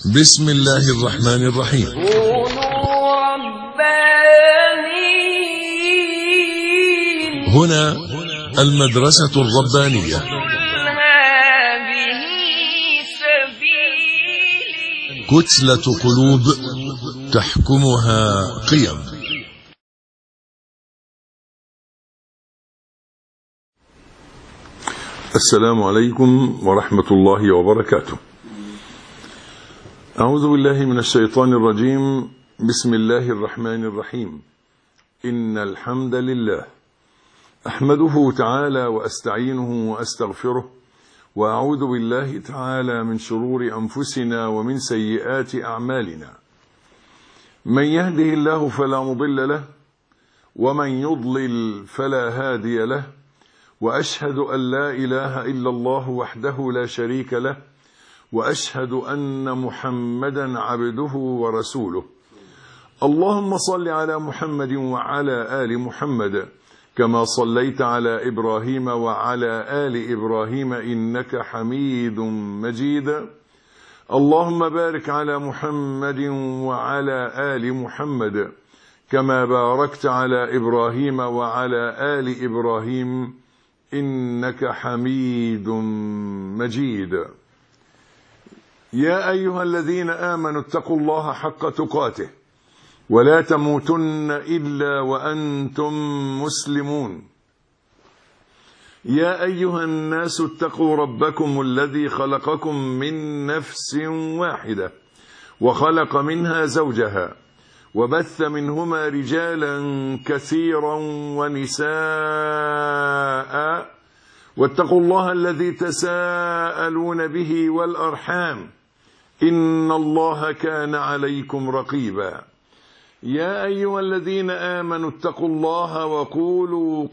بسم الله الرحمن الرحيم. كونوا ربانيين. هنا المدرسة الربانية. هذه سبيلي. كتلة قلوب تحكمها قيم. السلام عليكم ورحمة الله وبركاته. أعوذ بالله من الشيطان الرجيم. بسم الله الرحمن الرحيم. إن الحمد لله أحمده تعالى وأستعينه وأستغفره، وأعوذ بالله تعالى من شرور أنفسنا ومن سيئات أعمالنا. من يهده الله فلا مضل له، ومن يضلل فلا هادي له، وأشهد أن لا إله إلا الله وحده لا شريك له، وأشهد أن محمدا عبده ورسوله. اللهم صل على محمد وعلى آل محمد كما صليت على إبراهيم وعلى آل إبراهيم إنك حميد مجيد. اللهم بارك على محمد وعلى آل محمد كما باركت على إبراهيم وعلى آل إبراهيم إنك حميد مجيد. يا أيها الذين آمنوا اتقوا الله حق تقاته ولا تموتن إلا وأنتم مسلمون. يا أيها الناس اتقوا ربكم الذي خلقكم من نفس واحدة وخلق منها زوجها وبث منهما رجالا كثيرا ونساء، واتقوا الله الذي تساءلون به والأرحام إن الله كان عليكم رقيبا. يا أيها الذين آمنوا اتقوا الله وقولوا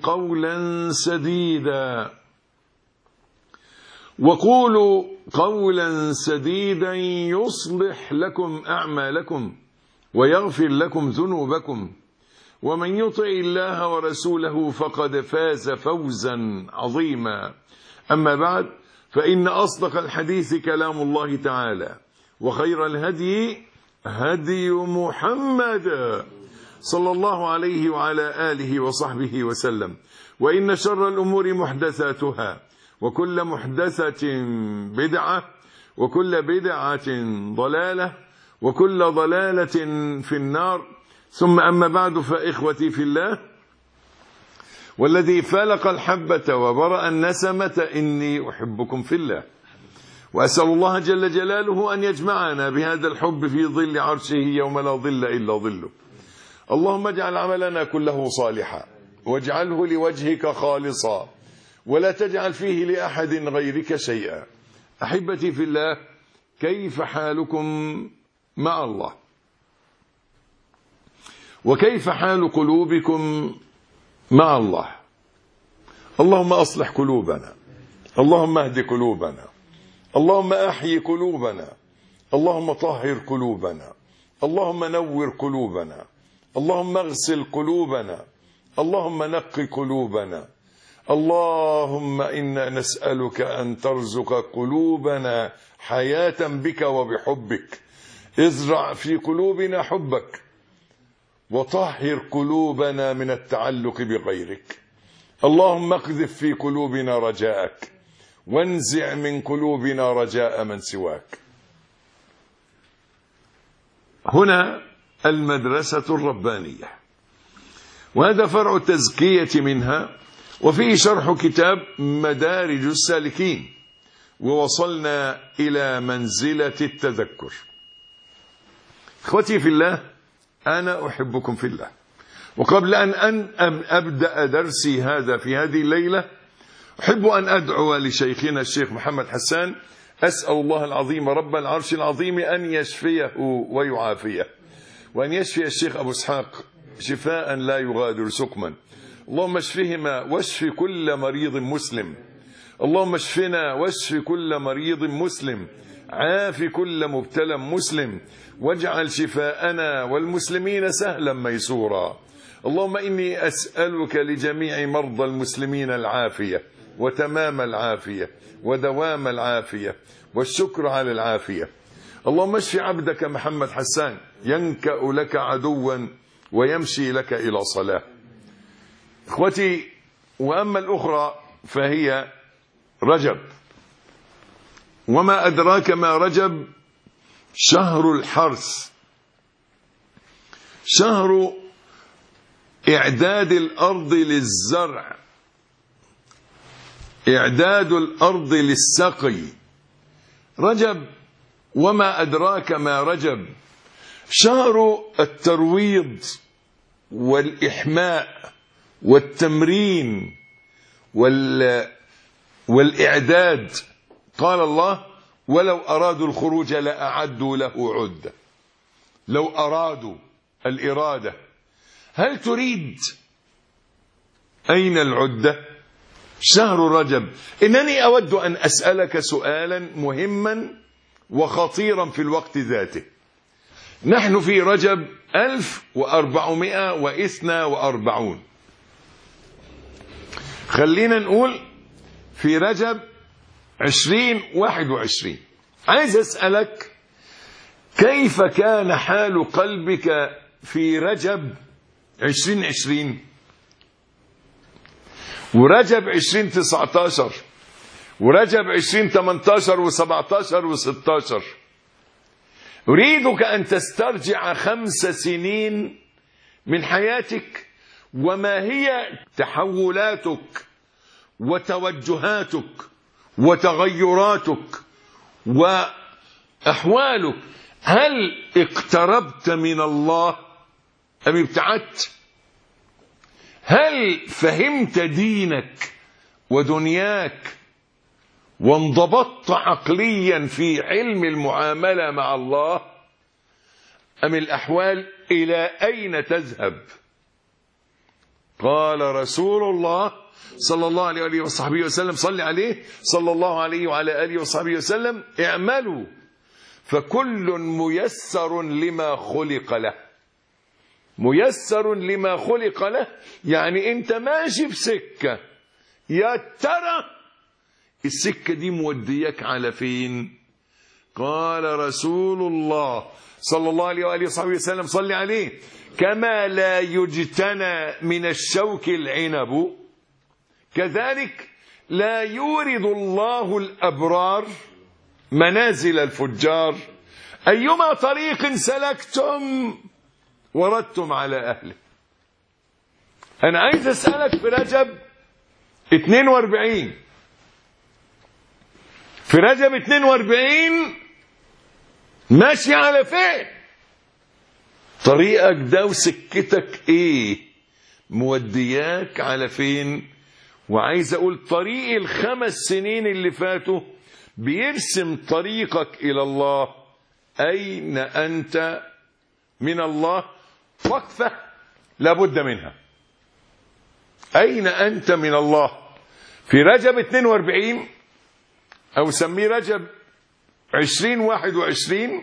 قولا سديدا يصلح لكم أعمالكم ويغفر لكم ذنوبكم، ومن يطع الله ورسوله فقد فاز فوزا عظيما. أما بعد، فإن أصدق الحديث كلام الله تعالى، وخير الهدي هدي محمد صلى الله عليه وعلى آله وصحبه وسلم. وإن شر الأمور محدثاتها، وكل محدثة بدعة، وكل بدعة ضلالة، وكل ضلالة في النار. ثم أما بعد، فإخوتي في الله، والذي فلق الحبة وبرأ النسمة إني أحبكم في الله، وأسأل الله جل جلاله أن يجمعنا بهذا الحب في ظل عرشه يوم لا ظل إلا ظله. اللهم اجعل عملنا كله صالحا، واجعله لوجهك خالصا، ولا تجعل فيه لأحد غيرك شيئا. أحبتي في الله، كيف حالكم مع الله؟ وكيف حال قلوبكم مع الله؟ اللهم أصلح قلوبنا، اللهم اهد قلوبنا، اللهم أحيي قلوبنا، اللهم طهر قلوبنا، اللهم نور قلوبنا، اللهم اغسل قلوبنا، اللهم نق قلوبنا. اللهم إنا نسألك أن ترزق قلوبنا حياة بك وبحبك. ازرع في قلوبنا حبك، وطهر قلوبنا من التعلق بغيرك. اللهم اقذف في قلوبنا رجاءك، وانزع من قلوبنا رجاء من سواك. هنا المدرسة الربانية، وهذا فرع التزكية منها، وفيه شرح كتاب مدارج السالكين، ووصلنا إلى منزلة التذكر. اخوتي في الله، أنا أحبكم في الله. وقبل أن أبدأ درسي هذا في هذه الليلة، أحب أن أدعو لشيخنا الشيخ محمد حسان. أسأل الله العظيم رب العرش العظيم أن يشفيه ويعافيه، وأن يشفي الشيخ أبو إسحاق شفاء لا يغادر سقما. اللهم اشفهما واشف كل مريض مسلم. اللهم اشفنا واشف كل مريض مسلم. عاف كل مبتلى مسلم، واجعل شفاءنا والمسلمين سهلا ميسورا. اللهم إني أسألك لجميع مرضى المسلمين العافية، وتمام العافية، ودوام العافية، والشكر على العافية. اللهم اشف عبدك محمد حسان ينكأ لك عدوا ويمشي لك إلى صلاة. إخوتي، وأما الأخرى فهي رجب. وما أدراك ما رجب؟ شهر الحرث، شهر إعداد الأرض للزرع، إعداد الأرض للسقي. رجب. وما أدراك ما رجب؟ شهر الترويض والإحماء والتمرين والإعداد. قال الله: ولو أرادوا الخروج لأعدوا له عدة. لو أرادوا الإرادة. هل تريد؟ أين العدة؟ شهر رجب. إنني أود أن أسألك سؤالا مهما وخطيرا في الوقت ذاته. نحن في رجب 1442. خلينا نقول في رجب 2021. عايز أسألك كيف كان حال قلبك في رجب 2020 ورجب 2019 ورجب 2018 و17 و16. أريدك أن تسترجع 5 سنين من حياتك، وما هي تحولاتك وتوجهاتك وتغيراتك وأحوالك. هل اقتربت من الله أم ابتعدت؟ هل فهمت دينك ودنياك وانضبطت عقليا في علم المعاملة مع الله، أم الأحوال إلى أين تذهب؟ قال رسول الله صلى الله عليه وصحبه وسلم، صلى عليه صلى الله عليه وعلى آله وصحبه وسلم: اعملوا فكل ميسر لما خلق له. ميسر لما خلق له يعني انت ماشي بسكة، يا ترى السكة دي موديك على فين؟ قال رسول الله صلى الله عليه وآله وصحبه وسلم، صلى عليه: كما لا يجتنى من الشوك العنب، كذلك لا يورد الله الأبرار منازل الفجار. أيما طريق سلكتم وردتم على أهله. أنا عايز أسألك في رجب 42، في رجب 42 ماشي على فين؟ طريقك ده وسكتك ايه؟ مودياك على فين؟ وعايز اقول طريق ال5 سنين اللي فاتوا بيرسم طريقك الى الله. اين انت من الله؟ وقفة لابد منها. اين انت من الله؟ في رجب 42 او سميه رجب 2021،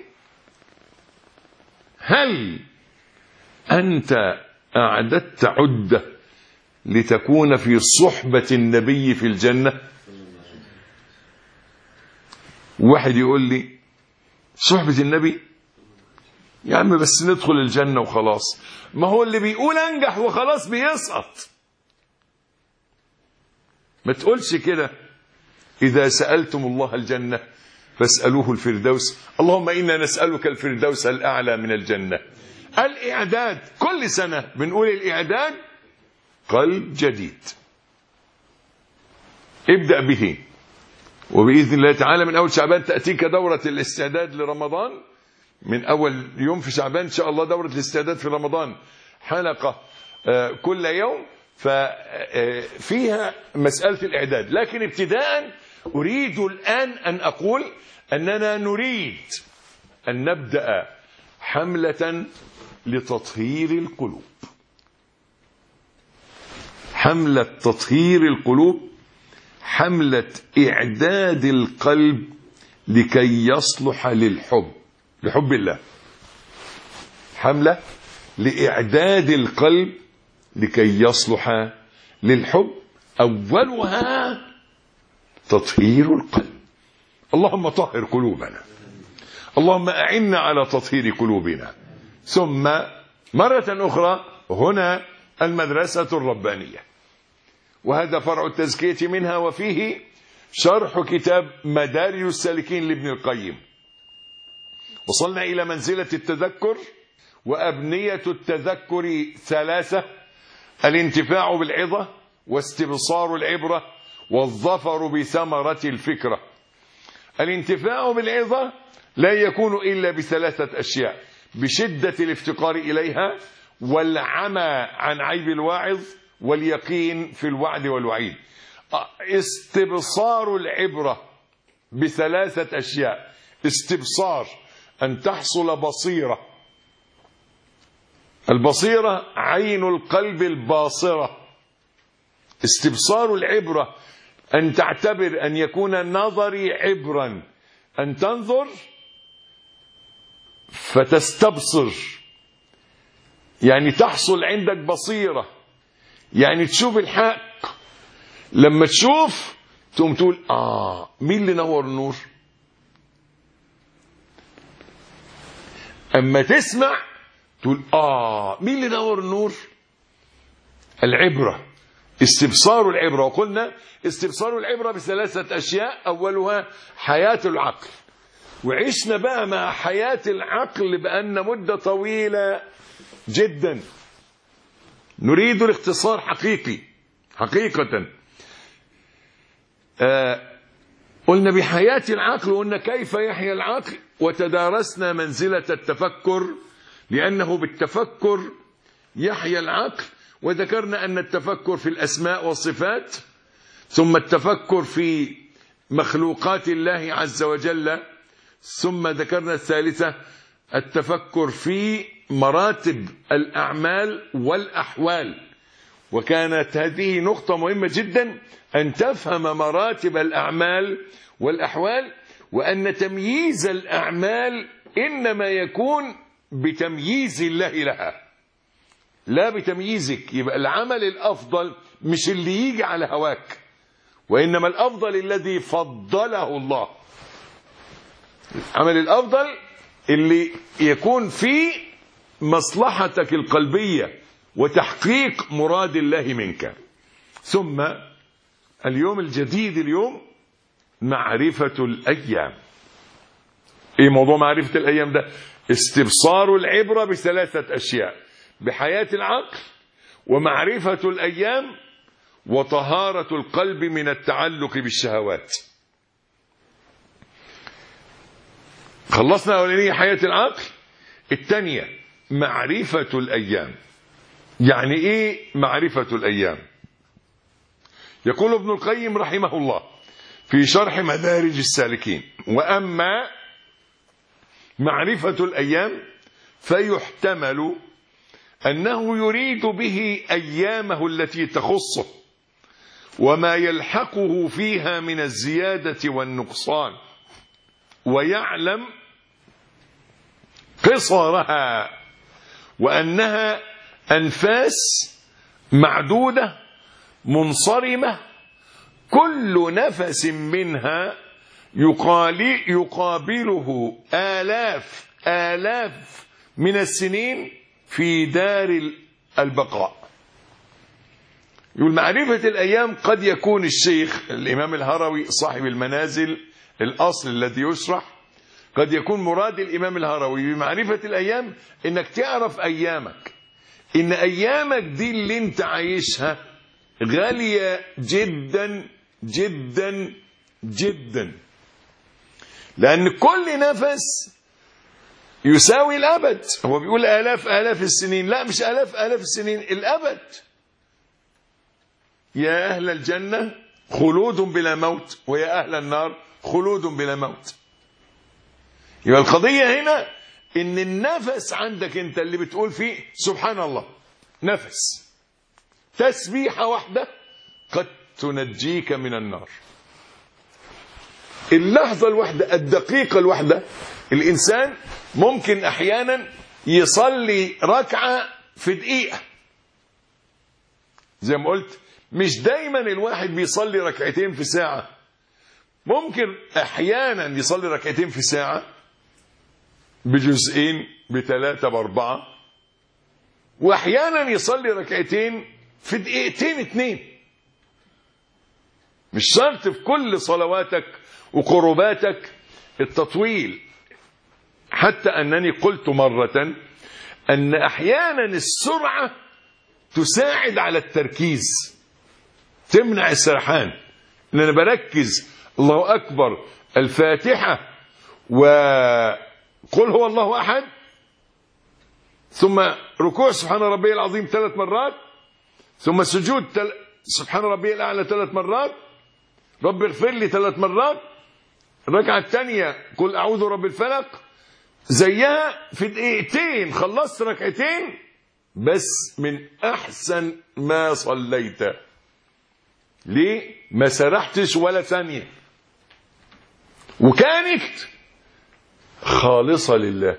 هل أنت أعددت عدة لتكون في صحبة النبي في الجنة؟ واحد يقول لي صحبة النبي يا عم بس ندخل الجنة وخلاص. ما هو اللي بيقول أنجح وخلاص بيسقط. ما تقولش كده. إذا سألتم الله الجنة فاسألوه الفردوس. اللهم إنا نسألك الفردوس الأعلى من الجنة. الإعداد كل سنة بنقول الإعداد قلب جديد ابدأ به، وبإذن الله تعالى من أول شعبان تأتيك دورة الاستعداد لرمضان. من أول يوم في شعبان إن شاء الله دورة الاستعداد في رمضان، حلقة كل يوم فيها مسألة الإعداد. لكن ابتداء أريد الآن أن أقول أننا نريد أن نبدأ حملة لتطهير القلوب. حملة تطهير القلوب، حملة إعداد القلب لكي يصلح للحب، لحب الله. حملة لإعداد القلب لكي يصلح للحب. أولها تطهير القلب. اللهم طهر قلوبنا، اللهم أعنا على تطهير قلوبنا. ثم مرة أخرى هنا المدرسة الربانية، وهذا فرع التزكية منها، وفيه شرح كتاب مدارج السالكين لابن القيم. وصلنا إلى منزلة التذكر، وأبنية التذكر 3: الانتفاع بالعظة، واستبصار العبرة، والظفر بثمرة الفكرة. الانتفاع بالعظة لا يكون إلا ب3 أشياء: بشدة الافتقار إليها، والعمى عن عيب الواعظ، واليقين في الوعد والوعيد. استبصار العبرة ب3 أشياء: استبصار، أن تحصل بصيرة. البصيرة عين القلب الباصرة. استبصار العبرة أن تعتبر، أن يكون نظري عبرا، أن تنظر فتستبصر، يعني تحصل عندك بصيرة، يعني تشوف الحق. لما تشوف تقوم تقول مين اللي نور النور؟ أما تسمع تقول مين اللي نور النور؟ العبرة، استبصار العبرة. وقلنا استبصار العبرة ب3 أشياء: أولها حياة العقل. وعشنا بقى مع حياة العقل بأن مدة طويلة جدا، نريد الاختصار حقيقة. قلنا بحياة العقل، وقلنا كيف يحيا العقل، وتدارسنا منزلة التفكر، لأنه بالتفكر يحيا العقل. وذكرنا أن التفكر في الأسماء والصفات، ثم التفكر في مخلوقات الله عز وجل، ثم ذكرنا الثالثة التفكر في مراتب الأعمال والأحوال. وكانت هذه نقطة مهمة جدا، أن تفهم مراتب الأعمال والأحوال، وأن تمييز الأعمال إنما يكون بتمييز الله لها، لا بتمييزك. يبقى العمل الأفضل مش اللي يجي على هواك، وإنما الأفضل الذي فضله الله. العمل الأفضل اللي يكون فيه مصلحتك القلبية وتحقيق مراد الله منك. ثم اليوم الجديد، اليوم معرفة الأيام. ايه موضوع معرفة الأيام ده؟ استبصار العبرة ب3 أشياء: بحياة العقل، ومعرفة الأيام، وطهارة القلب من التعلق بالشهوات. خلصنا أولانية حياة العقل. الثانية معرفة الأيام. يعني ايه معرفة الأيام؟ يقول ابن القيم رحمه الله في شرح مدارج السالكين: وأما معرفة الأيام فيحتمل أنه يريد به أيامه التي تخصه، وما يلحقه فيها من الزيادة والنقصان، ويعلم قصرها، وأنها أنفاس معدودة منصرمة، كل نفس منها يقابله آلاف من السنين في دار البقاء. يقول معرفة الأيام قد يكون الشيخ الإمام الهروي صاحب المنازل الأصل الذي يشرح، قد يكون مراد الإمام الهروي بمعرفة الأيام إنك تعرف أيامك، إن أيامك دي اللي انت عايشها غالية جدا جدا جدا، لأن كل نفس يساوي الأبد. هو بيقول آلاف السنين، لا مش آلاف السنين، الأبد. يا أهل الجنة خلود بلا موت، ويا أهل النار خلود بلا موت. يبقى القضية هنا إن النفس عندك أنت اللي بتقول فيه سبحان الله، نفس تسبيحة واحدة قد تنجيك من النار. اللحظة الواحدة، الدقيقة الواحدة، الإنسان ممكن أحيانا يصلي ركعة في دقيقة. زي ما قلت مش دايما الواحد بيصلي ركعتين في ساعة، ممكن أحيانا يصلي ركعتين في ساعة، بجزئين، ب3، ب4، واحيانا يصلي ركعتين في دقيقتين 2. مش شرط في كل صلواتك وقرباتك التطويل، حتى أنني قلت مرة أن أحيانا السرعة تساعد على التركيز، تمنع السرحان. إن أنا بركز الله أكبر، الفاتحة، وقل هو الله أحد، ثم ركوع سبحان ربي العظيم 3 مرات، ثم سجود سبحان ربي الأعلى 3 مرات، رب اغفر لي 3 مرات، الركعة الثانية قل أعوذ رب الفلق، زيها في دقيقتين خلصت ركعتين بس من أحسن ما صليت. ليه؟ ما سرحتش ولا ثانية، وكانت خالصة لله.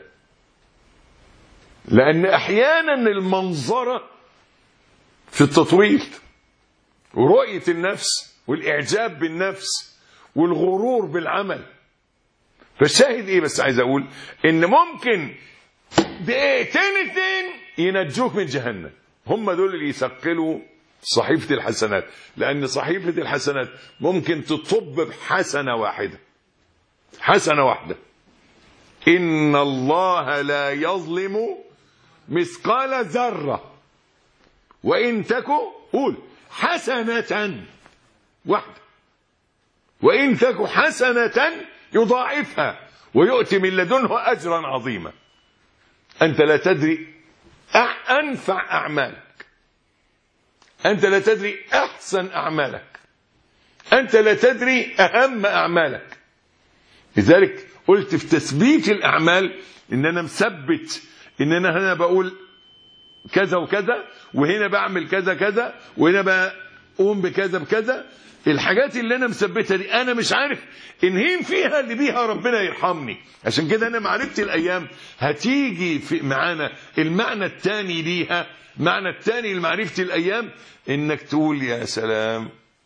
لأن أحيانا المنظرة في التطويل ورؤية النفس والإعجاب بالنفس والغرور بالعمل. فالشاهد إيه؟ بس عايز أقول إن ممكن دقيقتين 2 ينجوك من جهنم. هم دول اللي يثقلوا صحيفة الحسنات، لأن صحيفة الحسنات ممكن تطب بحسنة واحدة، حسنة واحدة. إن الله لا يظلم مثقال ذرة وإن تكو قول حسنة واحدة، وإن تكو حسنة يضاعفها ويؤتي من لدنه أجرا عظيما. أنت لا تدري أنفع أعمالك، أنت لا تدري أحسن أعمالك، أنت لا تدري أهم أعمالك. لذلك قلت في تثبيت الأعمال إن أنا مثبت، إن أنا هنا بقول كذا وكذا، وهنا بعمل كذا كذا، وهنا بقوم بكذا بكذا. الحاجات اللي أنا مثبتها دي أنا مش عارف إنهين فيها اللي بيها ربنا يرحمني. عشان كده أنا معرفة الأيام هتيجي في معانا المعنى الثاني ليها. معنى الثاني لمعرفة الأيام إنك تقول يا سلام،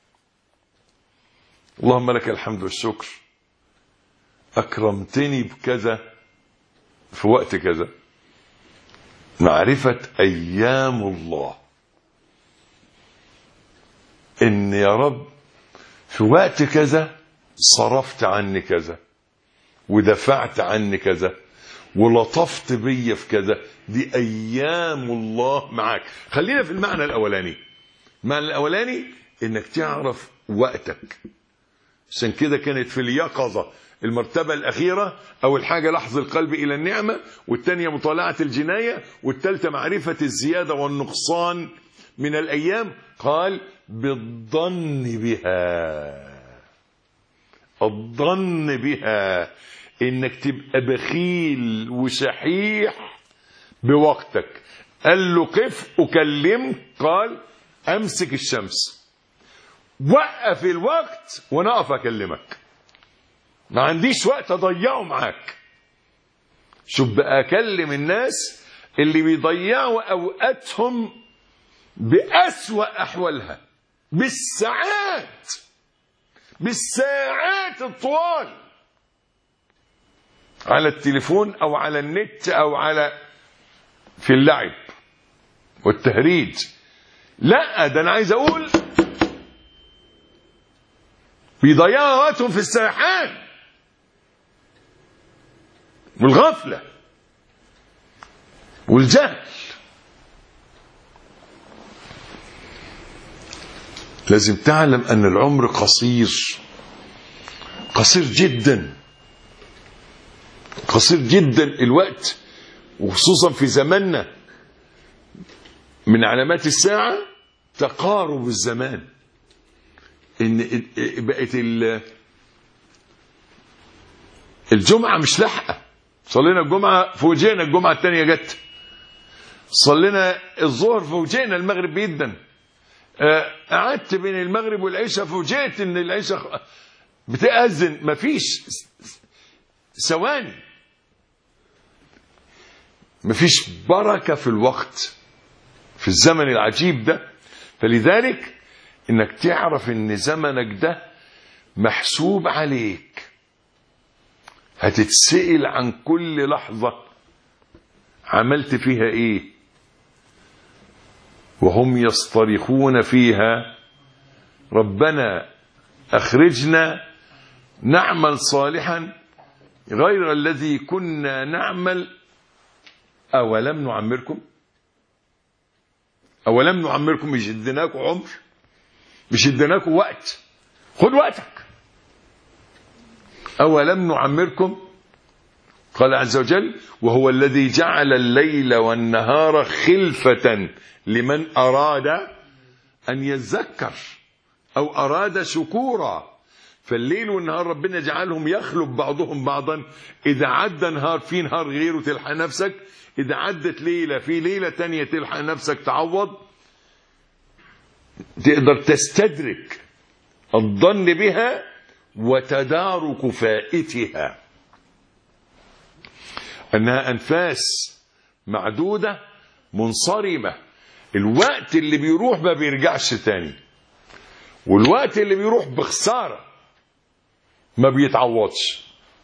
اللهم لك الحمد والشكر، أكرمتني بكذا في وقت كذا. معرفة أيام الله، إن يا رب في وقت كذا صرفت عني كذا، ودفعت عني كذا، ولطفت بي في كذا. دي أيام الله معك. خلينا في المعنى الأولاني. المعنى الأولاني إنك تعرف وقتك. عشان كده كانت في اليقظة المرتبة الأخيرة، أول حاجة لحظ القلب إلى النعمة، والثانية مطالعة الجناية، والثالثة معرفة الزيادة والنقصان من الأيام. قال بالظن بها، الظن بها، إنك تبقى بخيل وشحيح بوقتك. قال له قف أكلمك، قال أمسك الشمس، وقف الوقت وأنا أقف أكلمك، ما عنديش وقت أضيعه معاك. شوف بقى، أكلم الناس اللي بيضيعوا أوقاتهم بأسوأ أحوالها، بالساعات الطوال، على التليفون أو على النت أو في اللعب والتهريج. لا، ده أنا عايز أقول بيضيعوا وقتهم في السرحان والغفلة والجهل. لازم تعلم أن العمر قصير، قصير جدا، قصير جدا الوقت. وخصوصا في زماننا من علامات الساعة تقارب الزمان. إن بقت الجمعة مش لحقة. صلينا الجمعة فوجئنا الجمعة الثانية جت، صلينا الظهر فوجئنا المغرب بيدن، قعدت بين المغرب والعشاء فوجئت ان العشاء بتأذن. مفيش ثواني، مفيش بركة في الوقت في الزمن العجيب ده. فلذلك انك تعرف ان زمنك ده محسوب عليك. هتتسئل عن كل لحظة عملت فيها ايه، وهم يصطرخون فيها ربنا أخرجنا نعمل صالحا غير الذي كنا نعمل أولم نعمركم. أولم نعمركم، مش اديناكم عمر، مش اديناكم وقت، خد وقتك. أولم نعمركم، قال عز وجل وهو الذي جعل الليل والنهار خلفة لمن أراد أن يذكر أو أراد شكورا. فالليل والنهار ربنا جعلهم يخلف بعضهم بعضا. إذا عدى نهار في نهار غيره تلحق نفسك، إذا عدت ليلة في ليلة تانية تلحق نفسك تعوض. تقدر تستدرك الظن بها وتدارك فائتها، أنها أنفاس معدودة منصرمة. الوقت اللي بيروح ما بيرجعش تاني، والوقت اللي بيروح بخسارة ما بيتعوضش.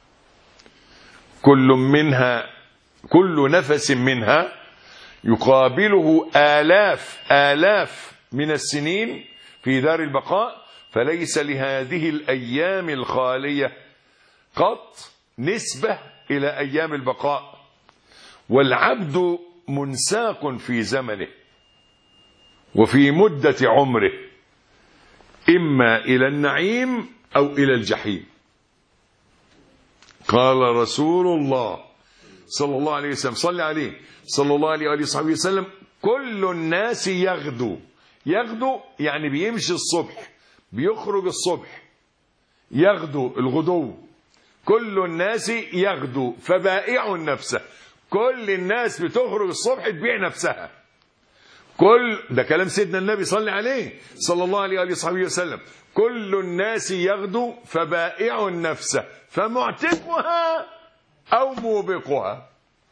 كل نفس منها يقابله آلاف من السنين في دار البقاء، فليس لهذه الأيام الخالية قط نسبة إلى أيام البقاء. والعبد منساق في زمنه وفي مدة عمره، إما إلى النعيم أو إلى الجحيم. قال رسول الله صلى الله عليه وسلم، صلى عليه صلى الله عليه وآله وصحبه وسلم، كل الناس يغدو يعني بيمشي الصبح، بيخرج الصبح، يغدو الغدو. كل الناس يغدو فبائع نفسه، كل الناس بتخرج الصبح تبيع نفسها. ده كلام سيدنا النبي صلى عليه صلى الله عليه وآله وصحبه وسلم. كل الناس يغدو فبائع نفسه فمعتقها أو موبقها،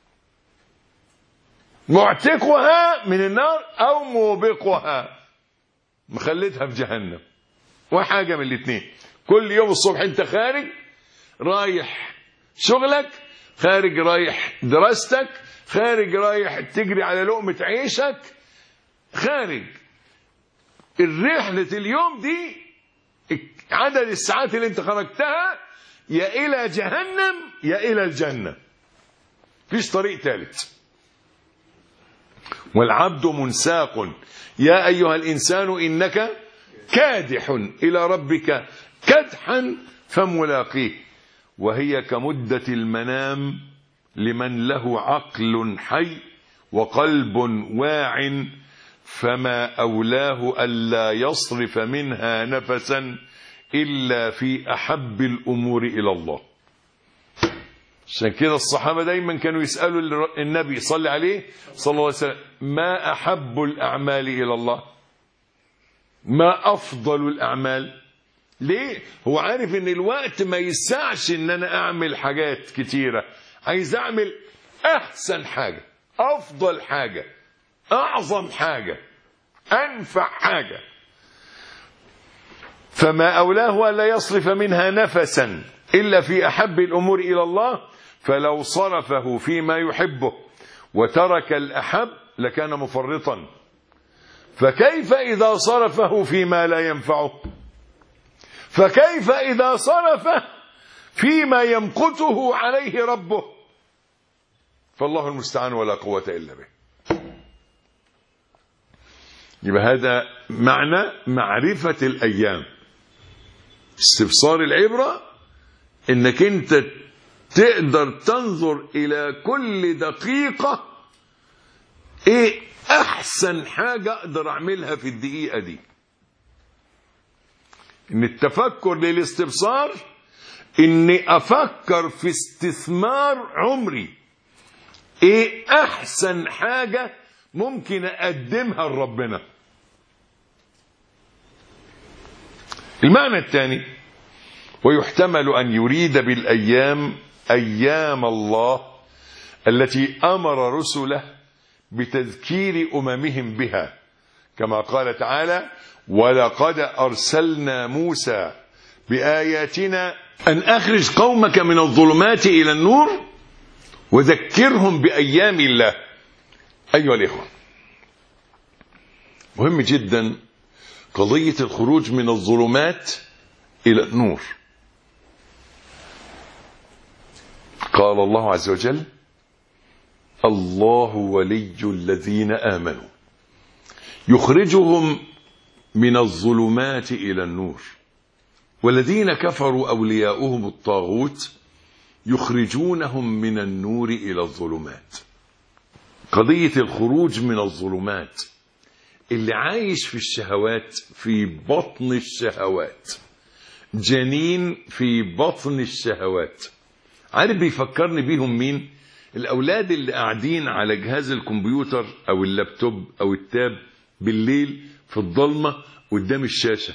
معتقها من النار أو موبقها مخلدها في جهنم. وحاجة من الاثنين، كل يوم الصبح انت خارج رايح شغلك، خارج رايح دراستك، خارج رايح تجري على لقمة عيشك، خارج الرحلة اليوم دي عدد الساعات اللي انت خرجتها يا إلى جهنم يا إلى الجنة، فيش طريق ثالث. والعبد منساق يا أيها الإنسان إنك كادح إلى ربك كدحا فملاقيه، وهي كمدة المنام لمن له عقل حي وقلب واع، فما أولاه ألا يصرف منها نفسا إلا في أحب الأمور إلى الله. عشان كده الصحابة دايما كانوا يسألوا النبي صلى عليه صلى الله عليه وسلم، ما أحب الأعمال إلى الله، ما أفضل الأعمال. ليه؟ هو عارف ان الوقت ما يسعش ان انا اعمل حاجات كتيرة، عايز اعمل احسن حاجة، افضل حاجة، اعظم حاجة، انفع حاجة. فما اولاه الا يصرف منها نفسا الا في احب الامور الى الله، فلو صرفه فيما يحبه وترك الاحب لكان مفرطا، فكيف اذا صرفه فيما لا ينفعه؟ فكيف إذا صرفه فيما يمقته عليه ربه؟ فالله المستعان ولا قوة إلا به. يبقى هذا معنى معرفة الأيام. استبصار العبرة إنك أنت تقدر تنظر إلى كل دقيقة إيه أحسن حاجة أقدر أعملها في الدقيقة دي. ان التفكر للاستبصار اني افكر في استثمار عمري، ايه احسن حاجة ممكن اقدمها لربنا. المعنى الثاني، ويحتمل ان يريد بالايام ايام الله التي امر رسله بتذكير اممهم بها، كما قال تعالى: ولقد أرسلنا موسى بآياتنا أن أخرج قومك من الظلمات إلى النور وذكرهم بأيام الله. أيها الإخوة، مهم جدا قضية الخروج من الظلمات إلى النور. قال الله عز وجل: الله ولي الذين آمنوا يخرجهم من الظلمات إلى النور والذين كفروا أولياؤهم الطاغوت يخرجونهم من النور إلى الظلمات. قضية الخروج من الظلمات، اللي عايش في الشهوات، في بطن الشهوات، جنين في بطن الشهوات. عارف بيفكرني بيهم مين؟ الأولاد اللي قاعدين على جهاز الكمبيوتر أو اللابتوب أو التاب بالليل في الضلمة قدام الشاشة،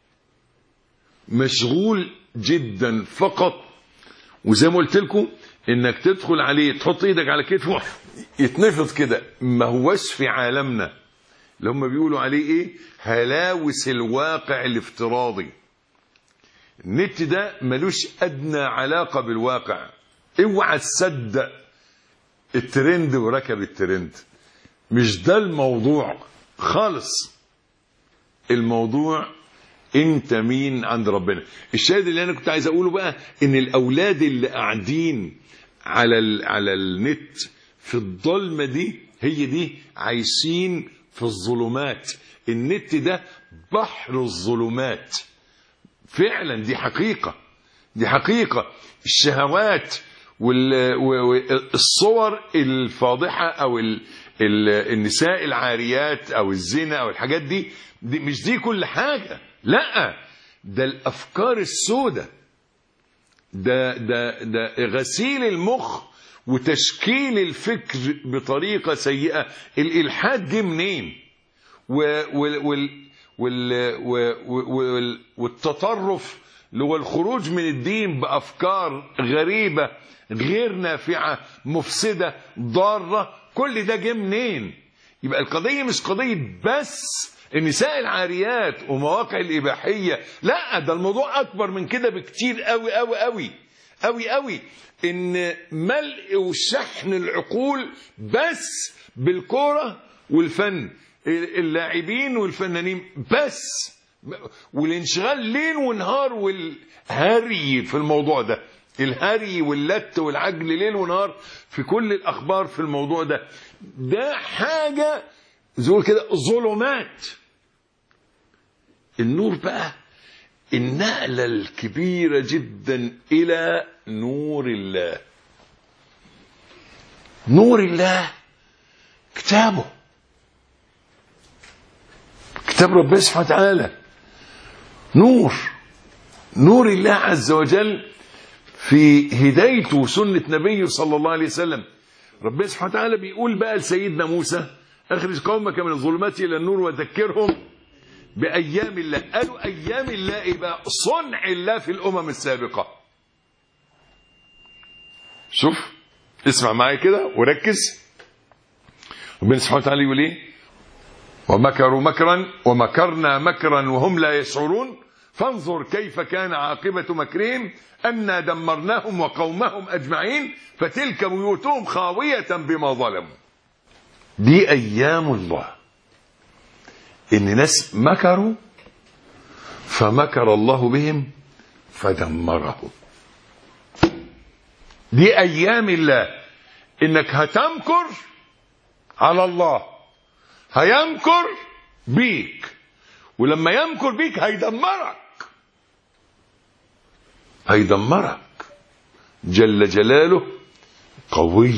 مشغول جدا فقط. وزي ما قلت لكم انك تدخل عليه تحط ايدك على كتفه يتنفض كده، ما هوش في عالمنا اللي هم بيقولوا عليه ايه، هلاوس الواقع الافتراضي. النت ده ملوش ادنى علاقة بالواقع. اوعى تصدق الترند وركب الترند، مش ده الموضوع خالص. الموضوع انت مين عند ربنا. الشاهد اللي انا كنت عايز اقوله بقى ان الاولاد اللي قاعدين على النت في الضلمه دي، هي دي عايشين في الظلمات. النت ده بحر الظلمات فعلا، دي حقيقه، دي حقيقه. الشهوات والصور الفاضحه او النساء العاريات او الزنا او الحاجات دي مش دي كل حاجه، لا، ده الافكار السوداء، ده غسيل المخ وتشكيل الفكر بطريقه سيئه. الالحاد جه منين؟ والتطرف والخروج من الدين بافكار غريبه غير نافعه مفسده ضاره، كل ده جه منين؟ يبقى القضيه مش قضيه بس النساء العاريات ومواقع الإباحية، لا، ده الموضوع أكبر من كده بكتير قوي قوي قوي قوي قوي. إن ملء وشحن العقول بس بالكورة والفن، اللاعبين والفنانين بس، والانشغال ليل ونهار والهري في الموضوع ده، الهري واللت والعجل ليل ونهار في كل الأخبار في الموضوع ده. ده حاجة زي كده ظلمات. النور بقى النقلة الكبيرة جدا إلى نور الله. نور الله كتابه، كتاب ربنا سبحانه وتعالى، نور الله عز وجل في هدايته وسنة نبيه صلى الله عليه وسلم. ربنا سبحانه وتعالى بيقول بقى لسيدنا موسى: اخرج قومك من الظلمات الى النور وذكرهم بايام الله. قالوا ايام الله ايه بقى؟ صنع الله في الامم السابقه. شوف، اسمع معايا كده وركز. ربنا سبحانه وتعالى يقول ايه؟ ومكروا مكرا ومكرنا مكرا وهم لا يشعرون فانظر كيف كان عاقبة مكرهم أنا دمرناهم وقومهم أجمعين فتلك بيوتهم خاوية بما ظلموا. دي أيام الله، إن ناس مكروا فمكر الله بهم فدمرهم. دي أيام الله، إنك هتمكر على الله هيمكر بيك، ولما يمكر بيك هيدمرك. جل جلاله قوي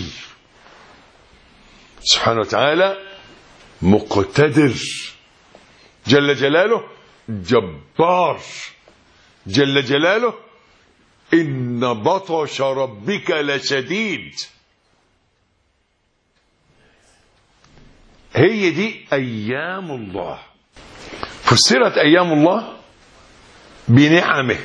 سبحانه وتعالى، مقتدر جل جلاله، جبار جل جلاله. إن بطش ربك لشديد. هي دي أيام الله. فسرت أيام الله بنعمه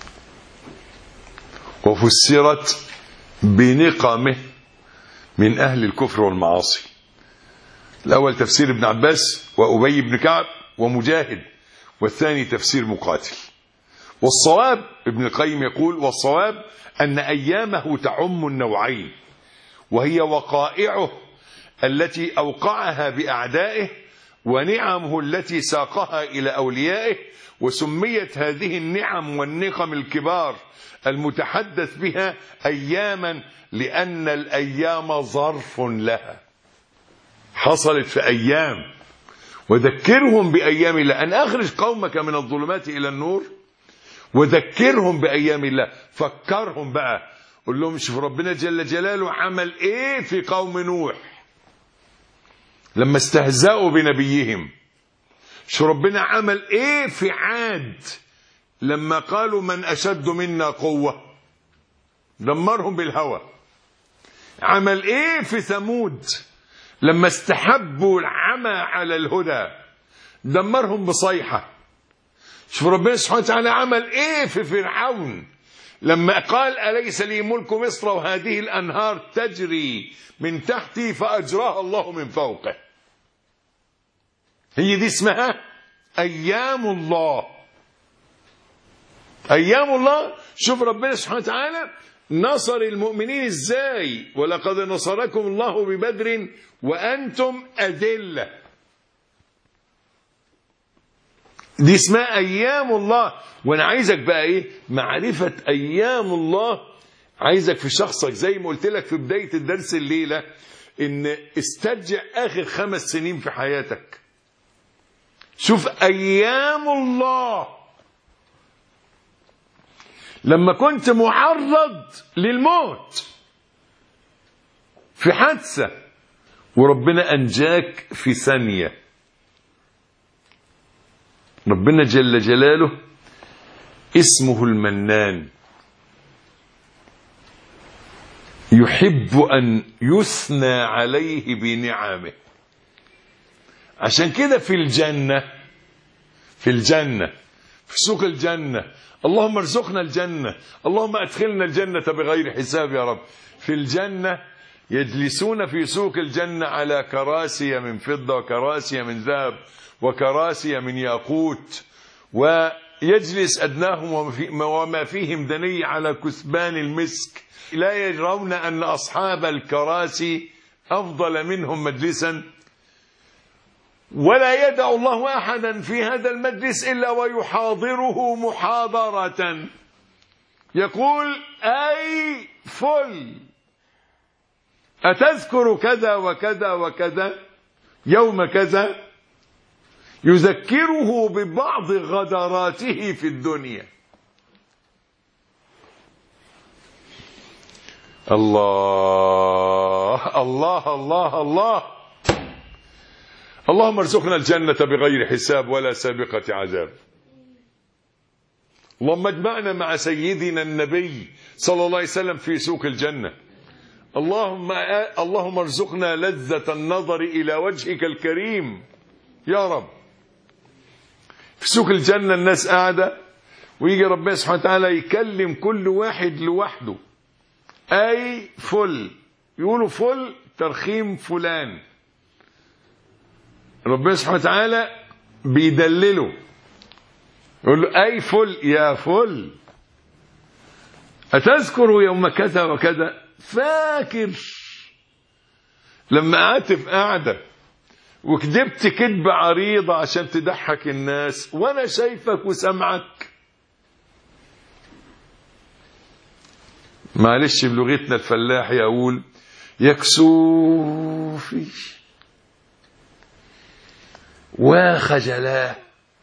وفسرت بنقمه من أهل الكفر والمعاصي. الأول تفسير ابن عباس وأبي بن كعب ومجاهد، والثاني تفسير مقاتل. والصواب ابن القيم يقول والصواب أن أيامه تعم النوعين، وهي وقائعه التي أوقعها بأعدائه ونعمه التي ساقها إلى أوليائه. وسميت هذه النعم والنقم الكبار المتحدث بها أياما لأن الأيام ظرف لها، حصلت في أيام. وذكرهم بأيام الله، أن أخرج قومك من الظلمات إلى النور، وذكرهم بأيام الله. فكرهم بقى، قل لهم شوف ربنا جل جلاله عمل إيه في قوم نوح لما استهزأوا بنبيهم، شوف ربنا عمل إيه في عاد لما قالوا من أشد منا قوة، دمرهم بالهوى. عمل إيه في ثمود لما استحبوا العمى على الهدى، دمرهم بصيحة. شوف ربنا سبحانه وتعالى عمل إيه في فرعون لما قال أليس لي ملك مصر وهذه الأنهار تجري من تحتي فأجراها الله من فوقه. هي دي اسمها أيام الله. أيام الله. شوف ربنا سبحانه وتعالى نصر المؤمنين ازاي، ولقد نصركم الله ببدر وأنتم أذلة. دي اسمها أيام الله. وأنا عايزك بقى إيه معرفة أيام الله، عايزك في شخصك زي ما قلت لك في بداية الدرس الليلة، إن استرجع آخر 5 سنين في حياتك، شوف أيام الله. لما كنت معرض للموت في حادثة وربنا أنجاك في ثانية. ربنا جل جلاله اسمه المنان، يحب أن يثنى عليه بنعمه. عشان كده في الجنة في سوق الجنة، اللهم ارزقنا الجنة، اللهم أدخلنا الجنة بغير حساب يا رب. في الجنة يجلسون في سوق الجنة على كراسي من فضة وكراسي من ذهب وكراسي من ياقوت، ويجلس أدناهم وما فيهم دني على كثبان المسك، لا يرون أن أصحاب الكراسي أفضل منهم مجلسا، ولا يدع الله أحدا في هذا المجلس إلا ويحاضره محاضرة، يقول أي فل أتذكر كذا وكذا وكذا يوم كذا، يذكره ببعض غدراته في الدنيا. الله الله الله الله. اللهم ارزقنا الجنة بغير حساب ولا سابقة عذاب. اللهم اجمعنا مع سيدنا النبي صلى الله عليه وسلم في سوق الجنة. اللهم ارزقنا لذة النظر إلى وجهك الكريم يا رب. في سوق الجنة الناس قاعدة، ويجي ربنا سبحانه وتعالى يكلم كل واحد لوحده. أي فل، يقولوا فل ترخيم فلان، ربنا سبحانه وتعالى بيدلله، يقول له أي فل يا فل أتذكر يوم كذا وكذا؟ فاكر لما قعدت في قعدة وكذبت كذبة عريضة عشان تضحك الناس وأنا شايفك وسمعك؟ معلش بلغتنا الفلاح يقول يكسوفي وخجلاه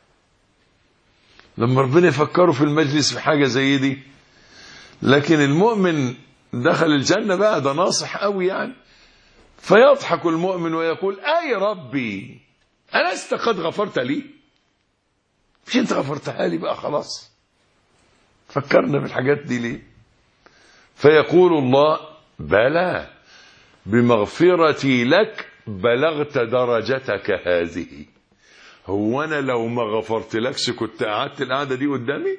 لما ربنا يفكروا في المجلس في حاجة زي دي. لكن المؤمن دخل الجنة بقى، ده ناصح قوي يعني، فيضحك المؤمن ويقول أي ربي ألست قد غفرت لي؟ مش أنت غفرتها لي بقى خلاص؟ فكرنا بالحاجات دي ليه؟ فيقول الله بلى بمغفرتي لك بلغت درجتك هذه. هو أنا لو ما غفرت لكش كنت قعدت القعدة دي قدامي؟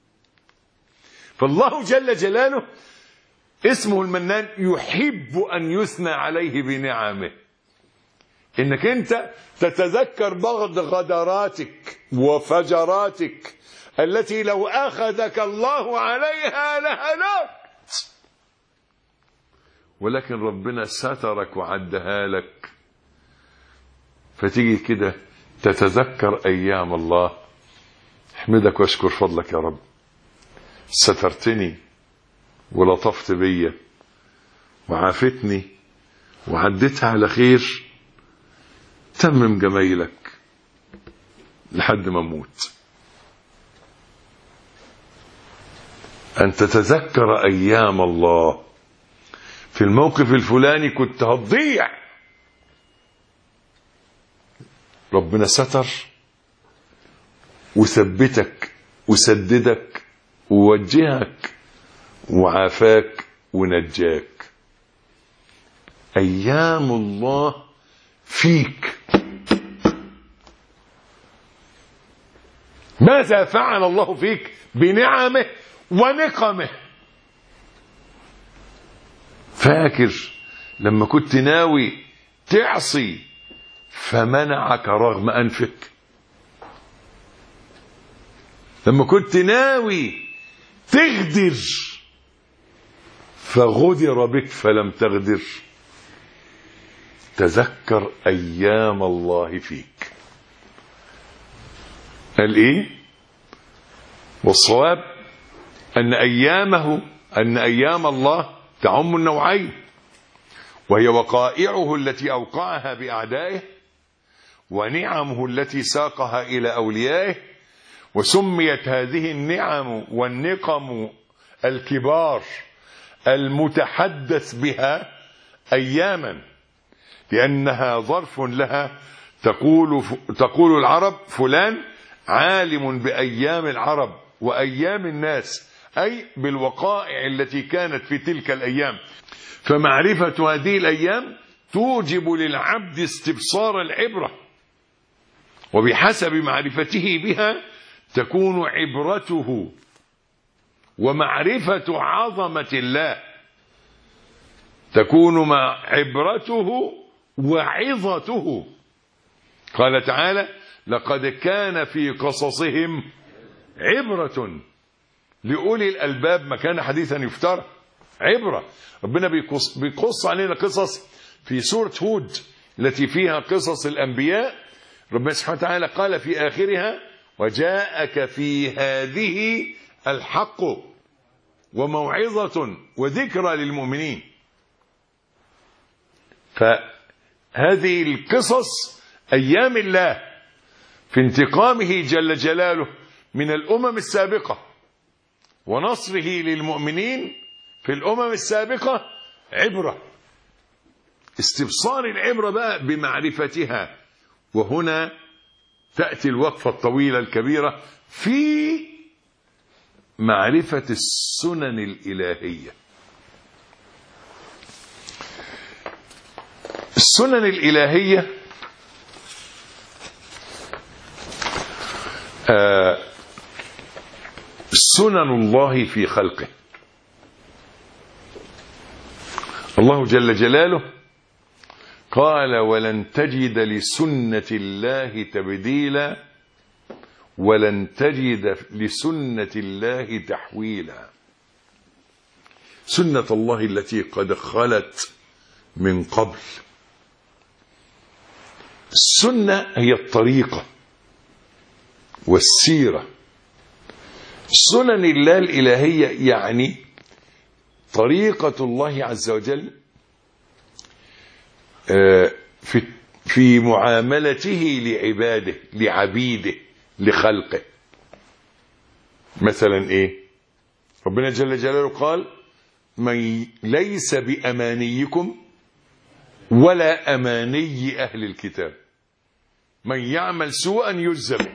فالله جل جلاله اسمه المنان، يحب أن يثنى عليه بنعمه. انك انت تتذكر بعض غدراتك وفجراتك التي لو اخذك الله عليها لهلكت، ولكن ربنا سترك وعدها لك. فتيجي كده تتذكر ايام الله، احمدك واشكر فضلك يا رب، سترتني ولطفت بيا وعافتني وعدتها على خير، تمم جمايلك لحد ما اموت. ان تتذكر ايام الله، في الموقف الفلاني كنت هتضيع، ربنا ستر وثبتك وسددك ووجهك وعافاك ونجاك. ايام الله فيك. ماذا فعل الله فيك بنعمه ونقمه؟ فاكر لما كنت ناوي تعصي فمنعك رغم انفك؟ لما كنت ناوي تغدر فغدر بك فلم تغدر؟ تذكر ايام الله فيك. قال ايه؟ والصواب ان ايام الله تعم النوعين، وهي وقائعه التي اوقعها باعدائه، ونعمه التي ساقها الى اوليائه. وسميت هذه النعم والنقم الكبار المتحدث بها اياما، لانها ظرف لها. تقول العرب فلان عالم بايام العرب وايام الناس، اي بالوقائع التي كانت في تلك الايام. فمعرفة هذه الايام توجب للعبد استبصار العبرة، وبحسب معرفته بها تكون عبرته ومعرفة عظمة الله، تكون مع عبرته وعظته. قال تعالى: لقد كان في قصصهم عبرة لأولي الألباب ما كان حديثا يفترى. عبرة. ربنا بيقص علينا قصص في سورة هود التي فيها قصص الأنبياء. ربنا سبحانه وتعالى قال في آخرها: وجاءك في هذه الحق وموعظة وذكرى للمؤمنين. فهذه القصص أيام الله في انتقامه جل جلاله من الأمم السابقة ونصره للمؤمنين في الأمم السابقة عبرة. استبصار العبرة بقى بمعرفتها. وهنا تأتي الوقفة الطويلة الكبيرة في معرفة السنن الإلهية. السنن الإلهية سنن الله في خلقه. الله جل جلاله قال: ولن تجد لسنة الله تبديلا ولن تجد لسنة الله تحويلا. سنة الله التي قد خلت من قبل. السنة هي الطريقة والسيرة. سنن الله الإلهية يعني طريقة الله عز وجل في معاملته لعباده لعبيده لخلقه. مثلا ايه؟ ربنا جل جلاله قال: من ليس بأمانيكم ولا أماني أهل الكتاب من يعمل سوءا يجزى به.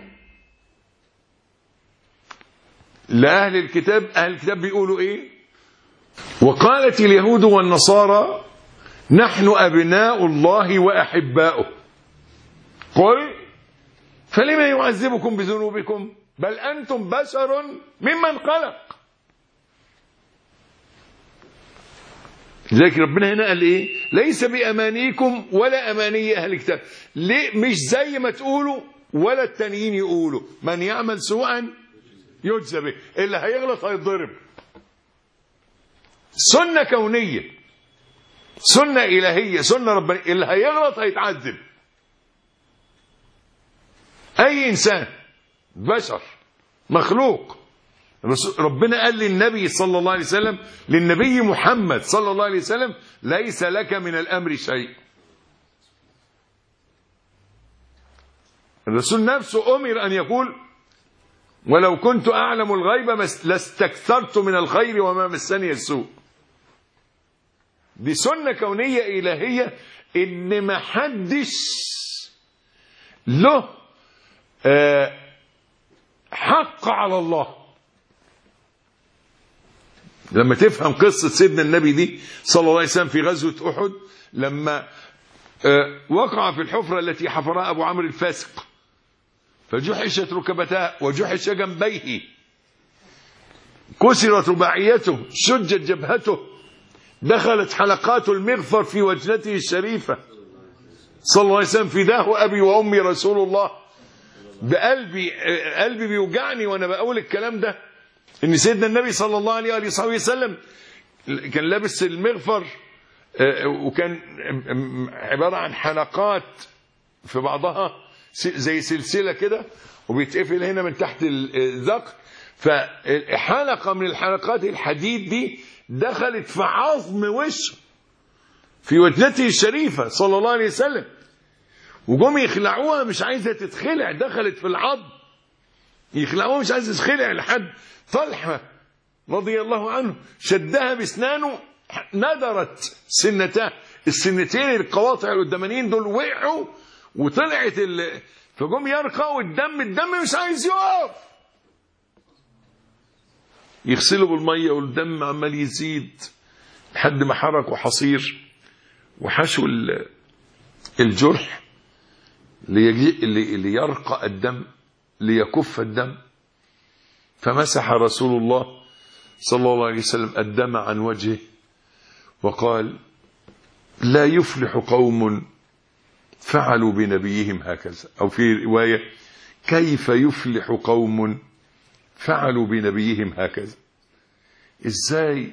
لا أهل الكتاب، أهل الكتاب بيقولوا ايه؟ وقالت اليهود والنصارى نحن أبناء الله وأحباؤه. قل فلما يعذبكم بذنوبكم بل أنتم بشر ممن خلق. لذلك ربنا هنا قال ايه؟ ليس بأمانيكم ولا أماني أهل الكتاب. ليه؟ مش زي ما تقولوا ولا التانيين يقولوا من يعمل سوءا يجزى به، اللي هيغلط هيتضرب. سنة كونية، سنة إلهية، سنة ربانية، اللي هيغلط هيتعذب. أي إنسان بشر مخلوق. ربنا قال للنبي صلى الله عليه وسلم، للنبي محمد صلى الله عليه وسلم: ليس لك من الأمر شيء. الرسول نفسه أمر أن يقول: ولو كنت أعلم الغيب لاستكثرت من الخير وما مسني السوء. دي سنة كونية إلهية، إن ما حدش له حق على الله. لما تفهم قصة سيدنا النبي دي صلى الله عليه وسلم في غزوة أحد، لما وقع في الحفرة التي حفرها أبو عمرو الفاسق، فجحشت ركبتاه وجحش جنبيه، كسرت رباعيته، شجت جبهته، دخلت حلقات المغفر في وجنته الشريفة صلى الله عليه وسلم: فداه أبي وأمي رسول الله. قلبي بيوجعني وأنا بقول الكلام ده، إن سيدنا النبي صلى الله عليه وسلم كان لابس المغفر، وكان عبارة عن حلقات في بعضها زي سلسلة كده، وبيتقفل هنا من تحت الذقن. فحلقة من الحلقات الحديد دي دخلت في عظم وشه في وجنته الشريفة صلى الله عليه وسلم، وجم يخلعوها مش عايزة تتخلع، دخلت في العظم، يخلعوها مش عايزة تتخلع، لحد طلحة رضي الله عنه شدها بسنانه، ندرت سنتها، السنتين القواطع القدامانيين دول وقعوا وطلعت فجم يرقوا الدم مش عايز يقف، يغسلوا بالميه والدم عمال يزيد لحد ما حركوا حصير وحشوا الجرح ليرقى الدم، ليكف الدم. فمسح رسول الله صلى الله عليه وسلم الدم عن وجهه وقال: لا يفلح قوم فعلوا بنبيهم هكذا، أو في رواية: كيف يفلح قوم فعلوا بنبيهم هكذا. إزاي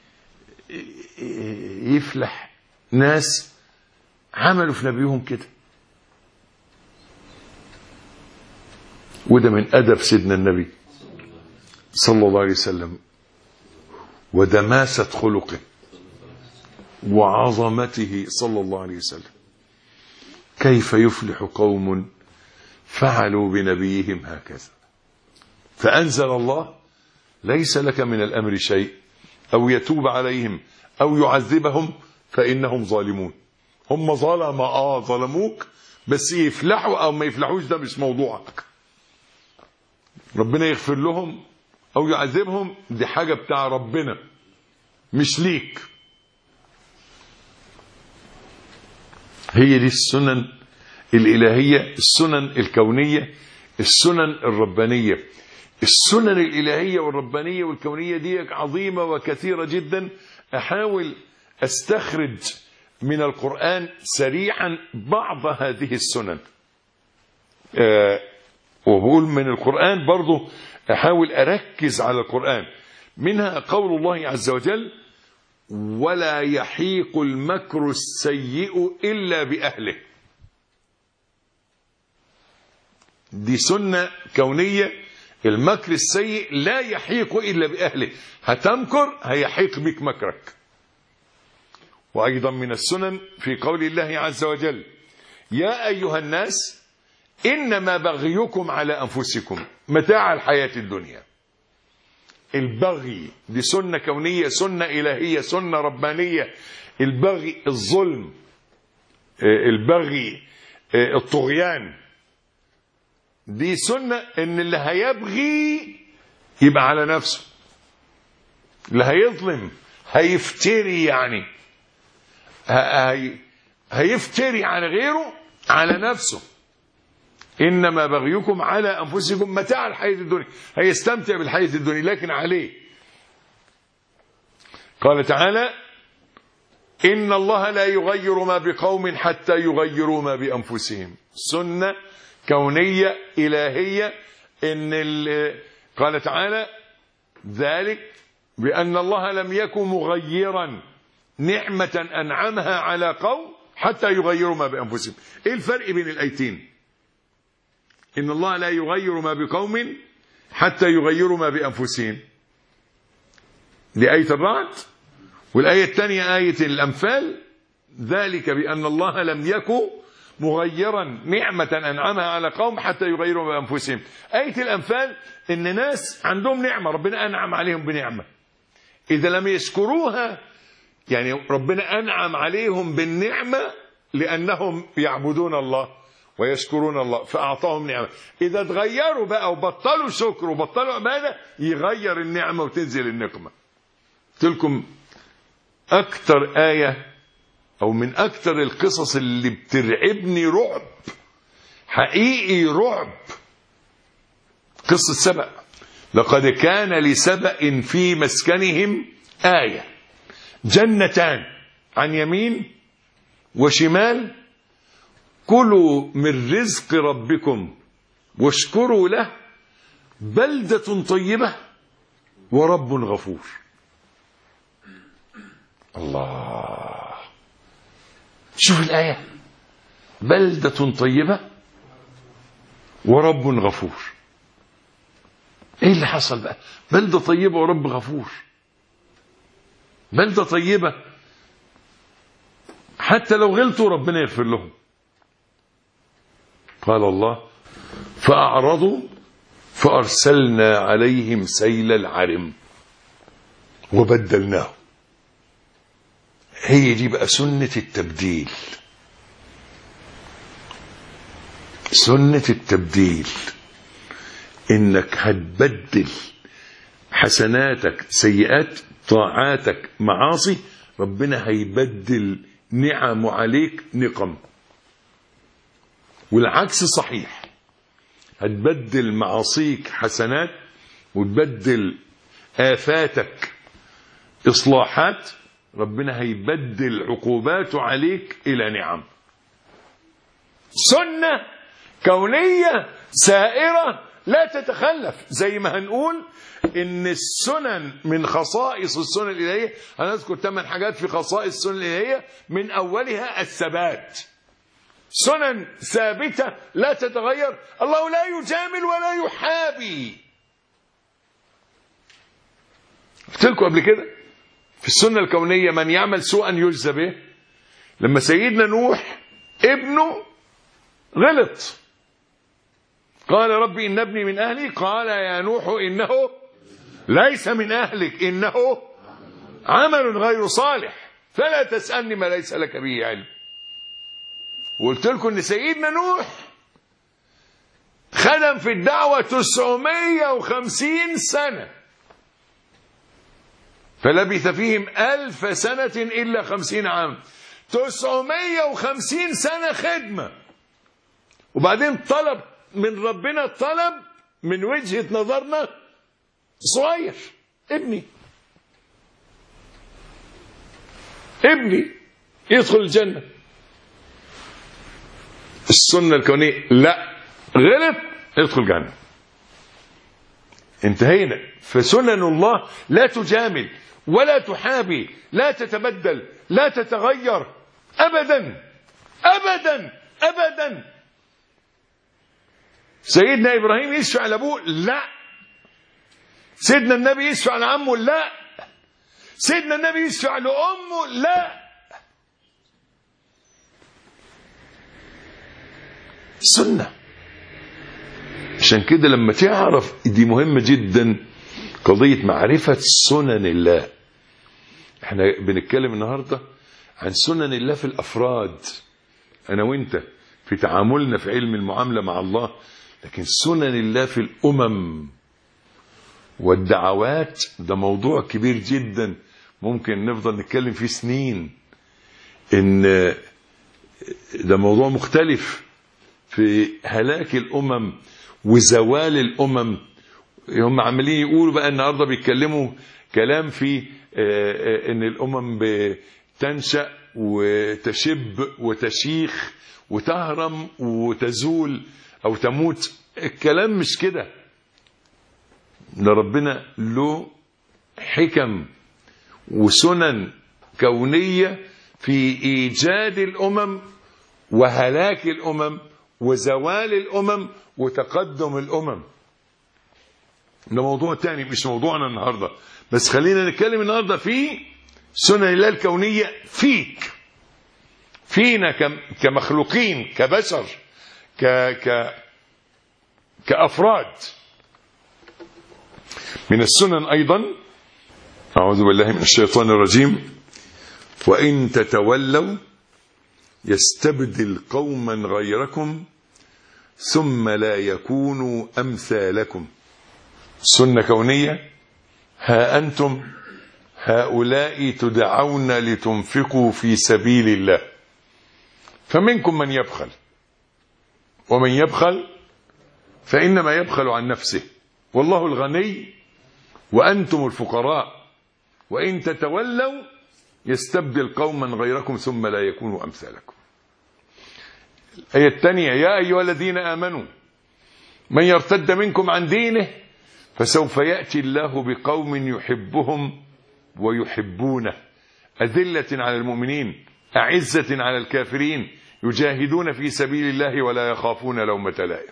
يفلح ناس عملوا في نبيهم كده؟ وده من أدب سيدنا النبي صلى الله عليه وسلم ودماسة خلقه وعظمته صلى الله عليه وسلم. كيف يفلح قوم فعلوا بنبيهم هكذا. فأنزل الله: ليس لك من الأمر شيء، أو يتوب عليهم أو يعذبهم فإنهم ظالمون. هم ظلموك، بس يفلحوا أو ما يفلحوش ده مش موضوعك. ربنا يغفر لهم أو يعذبهم دي حاجة بتاع ربنا مش ليك. هي دي السنن الإلهية، السنن الكونية، السنن الربانية. السنن الإلهية والربانية والكونية دي عظيمة وكثيرة جدا. أحاول أستخرج من القرآن سريعا بعض هذه السنن، وبقول من القرآن برضو أحاول أركز على القرآن. منها قول الله عز وجل: ولا يحيق المكر السيء إلا بأهله. دي سنة كونية، المكر السيء لا يحيق إلا بأهله، هتمكر هيحيق بك مكرك. وأيضا من السنن في قول الله عز وجل: يا أيها الناس إنما بغيكم على أنفسكم متاع الحياة الدنيا. البغي دي سنة كونية، سنة إلهية، سنة ربانية. البغي الظلم، البغي الطغيان، دي سنة ان اللي هيبغي يبقى على نفسه، اللي هيظلم هيفتري، يعني هيفتري على غيره على نفسه. إنما بغيكم على أنفسكم متاع الحياة الدنيا، هيستمتع بالحياة الدنيا لكن عليه. قال تعالى: إن الله لا يغير ما بقوم حتى يغيروا ما بأنفسهم. سنة كونية إلهية. قال تعالى ذلك بأن الله لم يكن مغيرا نعمة أنعمها على قوم حتى يغيروا ما بأنفسهم. إيه الفرق بين الآيتين؟ إن الله لا يغير ما بقوم حتى يغيروا ما بأنفسهم، دي آية الرعد. والآية الثانية آية الأنفال، ذلك بأن الله لم يكن مغيرا نعمة أنعمها على قوم حتى يغيروا ما بأنفسهم. آية الأنفال إن ناس عندهم نعمة، ربنا أنعم عليهم بنعمة، إذا لم يشكروها، يعني ربنا أنعم عليهم بالنعمة لأنهم يعبدون الله ويشكرون الله فأعطاهم نعمة، إذا تغيروا بقى وبطلوا شكر وبطلوا عبادة يغير النعمة وتنزل النقمة. قلت لكم أكتر آية أو من أكتر القصص اللي بترعبني رعب حقيقي، رعب، قصة سبأ. لقد كان لسبأ في مسكنهم آية، جنتان عن يمين وشمال، كلوا من رزق ربكم واشكروا له بلدة طيبة ورب غفور. الله، شوف الآية، بلدة طيبة ورب غفور. ايه اللي حصل بقى؟ بلدة طيبة ورب غفور. بلدة طيبة حتى لو غلطوا ربنا يغفر لهم. قال الله فأعرضوا فأرسلنا عليهم سيل العرم وبدلناهم. هي دي بقى سنة التبديل. سنة التبديل انك هتبدل حسناتك سيئات، طاعاتك معاصي، ربنا هيبدل نعم عليك نقم. والعكس صحيح، هتبدل معاصيك حسنات وتبدل آفاتك إصلاحات، ربنا هيبدل عقوباته عليك إلى نعم. سنة كونية سائرة لا تتخلف. زي ما هنقول إن السنن من خصائص السنن الإلهية، هنذكر 8 حاجات في خصائص السنن الإلهية، من أولها الثبات. سنن ثابتة لا تتغير، الله لا يجامل ولا يحابي. قلت لكم قبل كده في السنة الكونية من يعمل سوءا يجزى به. لما سيدنا نوح ابنه غلط، قال ربي إن ابني من أهلي، قال يا نوح إنه ليس من أهلك إنه عمل غير صالح فلا تسألني ما ليس لك به علم. وقلت لكم ان سيدنا نوح خدم في الدعوة 950 سنة، فلبث فيهم 1000 سنة إلا 50 عام. 950 سنة خدمة، وبعدين طلب من ربنا، طلب من وجهة نظرنا صغير، ابني يدخل الجنة. السنة الكونية لا، غلط يدخل جهنم. انتهينا. فسنن الله لا تجامل ولا تحابي، لا تتبدل، لا تتغير أبدا أبدا أبدا. سيدنا إبراهيم يشفع لأبوه؟ لا. سيدنا النبي يشفع لعمه؟ لا. سيدنا النبي يشفع لأمه؟ لا. سنة. عشان كده لما تعرف، دي مهمة جدا، قضية معرفة سنن الله. احنا بنتكلم النهاردة عن سنن الله في الأفراد، أنا وإنت في تعاملنا في علم المعاملة مع الله، لكن سنن الله في الأمم والدعوات ده موضوع كبير جدا، ممكن نفضل نتكلم فيه سنين. إن ده موضوع مختلف في هلاك الأمم وزوال الأمم. هم عمالين يقولوا بقى النهاردة، بيتكلموا كلام في إن الأمم تنشأ وتشب وتشيخ وتهرم وتزول أو تموت. الكلام مش كده، ده ربنا له حكم وسنن كونية في إيجاد الأمم وهلاك الأمم وزوال الأمم وتقدم الأمم. ده موضوع تاني مش موضوعنا النهاردة، بس خلينا نتكلم النهاردة في سنن الله الكونية فيك، فينا كمخلوقين كبشر كأفراد. من السنن أيضا، أعوذ بالله من الشيطان الرجيم، وإن تتولوا يستبدل قوما غيركم ثم لا يكونوا أمثالكم. سنة كونية، ها أنتم هؤلاء تدعون لتنفقوا في سبيل الله فمنكم من يبخل، ومن يبخل فإنما يبخل عن نفسه والله الغني وأنتم الفقراء، وإن تتولوا يستبدل قوما غيركم ثم لا يكونوا أمثالكم. الآية الثانية، يا أيها الذين آمنوا من يرتد منكم عن دينه فسوف يأتي الله بقوم يحبهم ويحبونه أذلة على المؤمنين أعزة على الكافرين يجاهدون في سبيل الله ولا يخافون لومة لائم.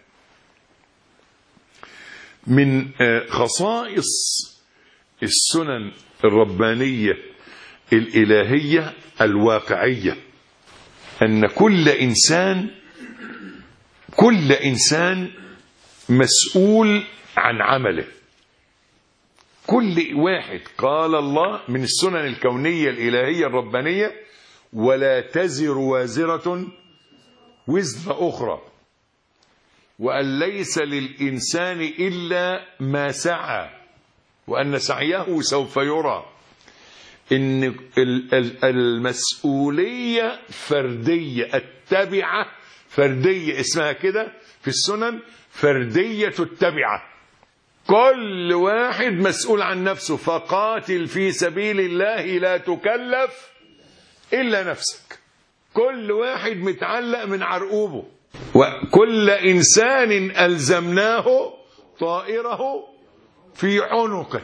من خصائص السنن الربانية الإلهية الواقعية أن كل إنسان مسؤول عن عمله. كل واحد، قال الله من السنن الكونية الإلهية الربانية ولا تزر وازرة وزر أخرى وأن ليس للإنسان إلا ما سعى وأن سعيه سوف يرى. إن المسؤولية فردية، التبعة فردية، اسمها كده في السنن فردية التبعة. كل واحد مسؤول عن نفسه، فقاتل في سبيل الله لا تكلف إلا نفسك. كل واحد متعلق من عرقوبه، وكل إنسان ألزمناه طائره في عنقه.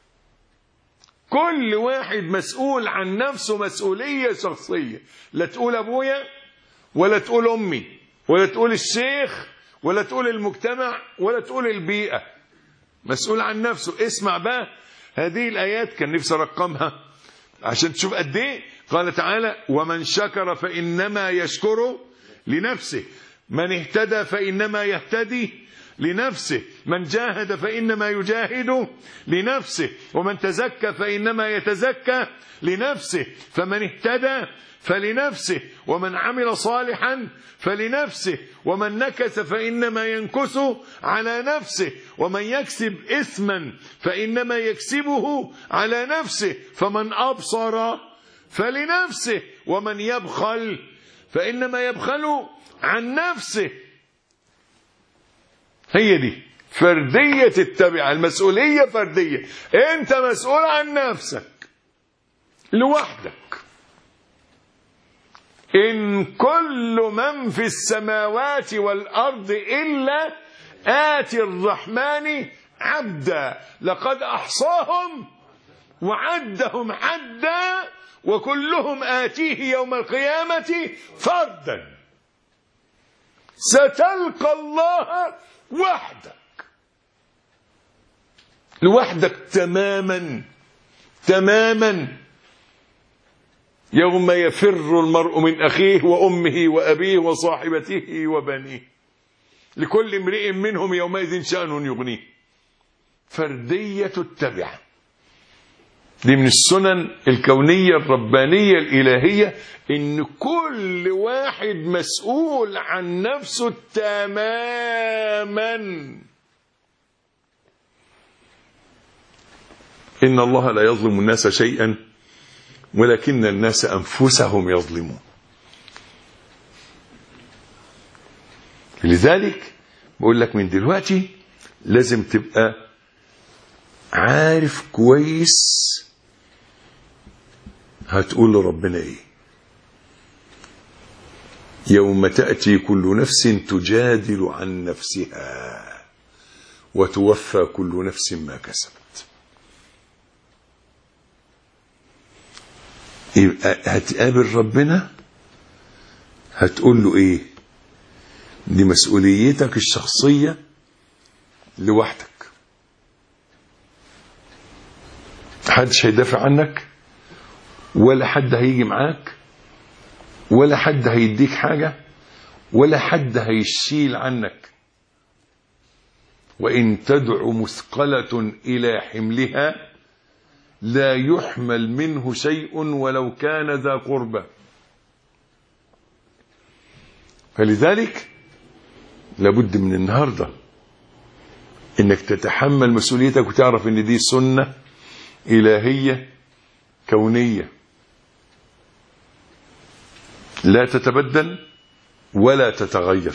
كل واحد مسؤول عن نفسه مسؤولية شخصية، لا تقول أبويا ولا تقول أمي ولا تقول الشيخ ولا تقول المجتمع ولا تقول البيئة، مسؤول عن نفسه. اسمع بقى هذه الآيات، كان نفسي أرقمها عشان تشوف قد إيه. قال تعالى ومن شكر فإنما يشكر لنفسه، من اهتدى فإنما يهتدي لنفسه، من جاهد فإنما يجاهد لنفسه، ومن تزكى فإنما يتزكى لنفسه، فمن اهتدى فلنفسه، ومن عمل صالحا فلنفسه، ومن نكث فإنما ينكث على نفسه، ومن يكسب إثما فإنما يكسبه على نفسه، فمن أبصر فلنفسه، ومن يبخل فإنما يبخل عن نفسه. هي دي فردية التبعة، المسؤولية فردية. انت مسؤول عن نفسك لوحدك. إن كل من في السماوات والأرض إلا آتي الرحمن عبدا لقد أحصاهم وعدهم عدا وكلهم آتيه يوم القيامة فردا. ستلقى الله لوحدك تماما يوم يفر المرء من أخيه وأمه وأبيه وصاحبته وبنيه لكل امرئ منهم يومئذ شأن يغنيه. فردية التبعة دي من السنن الكونية الربانية الإلهية، إن كل واحد مسؤول عن نفسه تماما. إن الله لا يظلم الناس شيئا ولكن الناس أنفسهم يظلمون. لذلك بقول لك من دلوقتي لازم تبقى عارف كويس هتقول لربنا ايه؟ يوم تأتي كل نفس تجادل عن نفسها وتوفى كل نفس ما كسبت. يبقى هتقابل ربنا هتقول له ايه؟ دي مسؤوليتك الشخصية لوحدك، محدش هيدافع عنك، ولا حد هيجي معاك، ولا حد هيديك حاجة، ولا حد هيشيل عنك. وإن تدع مثقلة إلى حملها لا يحمل منه شيء ولو كان ذا قربى. فلذلك لابد من النهاردة إنك تتحمل مسؤوليتك وتعرف إن دي سنة إلهية كونية لا تتبدل ولا تتغير.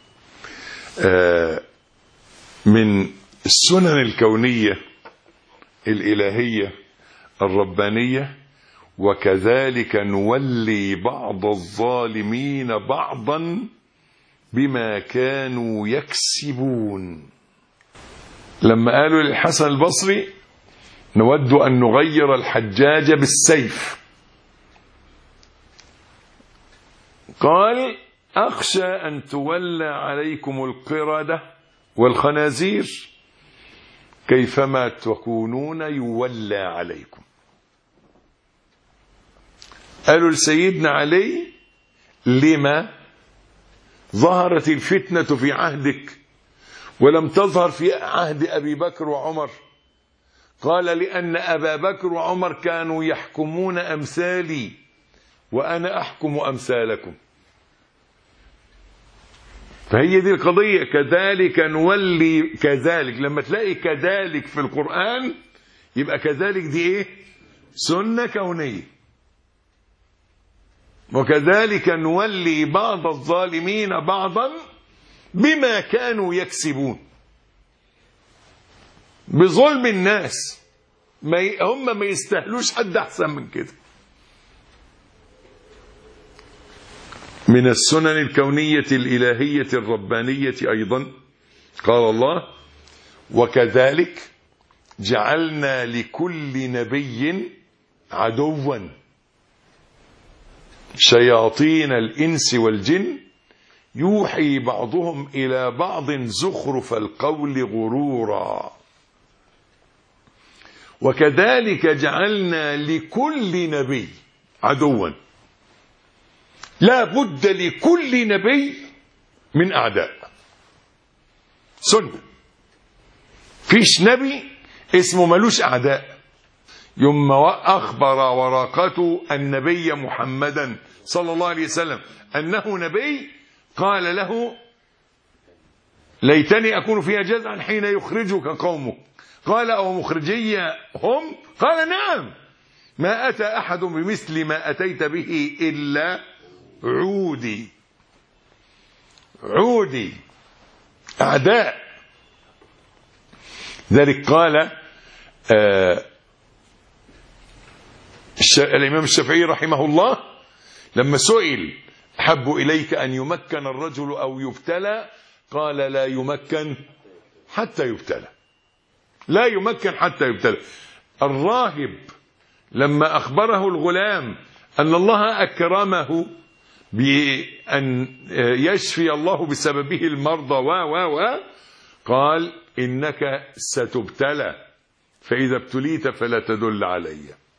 من السنن الكونية الإلهية الربانية: وكذلك نولي بعض الظالمين بعضا بما كانوا يكسبون. لما قالوا للحسن البصري: نود أن نغير الحجاج بالسيف، قال: أخشى أن تولى عليكم القردة والخنازير كيفما تكونون يولى عليكم. قالوا لسيدنا علي: لما ظهرت الفتنة في عهدك ولم تظهر في عهد أبي بكر وعمر؟ قال: لأن أبا بكر وعمر كانوا يحكمون أمثالي وأنا أحكم أمثالكم. فهي دي القضية. كذلك نولي، كذلك لما تلاقي كذلك في القرآن يبقى كذلك دي ايه؟ سنة كونية. وكذلك نولي بعض الظالمين بعضا بما كانوا يكسبون، بظلم الناس. هم ما يستاهلوش حد أحسن من كده. من السنن الكونية الإلهية الربانية أيضا قال الله: وكذلك جعلنا لكل نبي عدوا شياطين الإنس والجن يوحي بعضهم إلى بعض زخرف القول غرورا. وكذلك جعلنا لكل نبي عدوا. لا بد لكل نبي من أعداء، سنة. فيش نبي اسمه ملوش أعداء. يوم أخبر ورقة النبي محمدا صلى الله عليه وسلم أنه نبي قال له: ليتني أكون فيها جزعا حين يخرجك قومك. قال: أو مخرجي هم؟ قال: نعم. ما أتى أحد بمثل ما أتيت به إلا عودي. عودي أعداء. ذلك قال الإمام الشافعي رحمه الله لما سئل: أحب إليك أن يمكن الرجل أو يبتلى؟ قال: لا يمكن حتى يبتلى. لا يمكن حتى يبتلى. الراهب لما أخبره الغلام أن الله أكرمه بأن يشفي الله بسببه المرضى قال: إنك ستبتلى، فإذا ابتليت فلا تدل علي.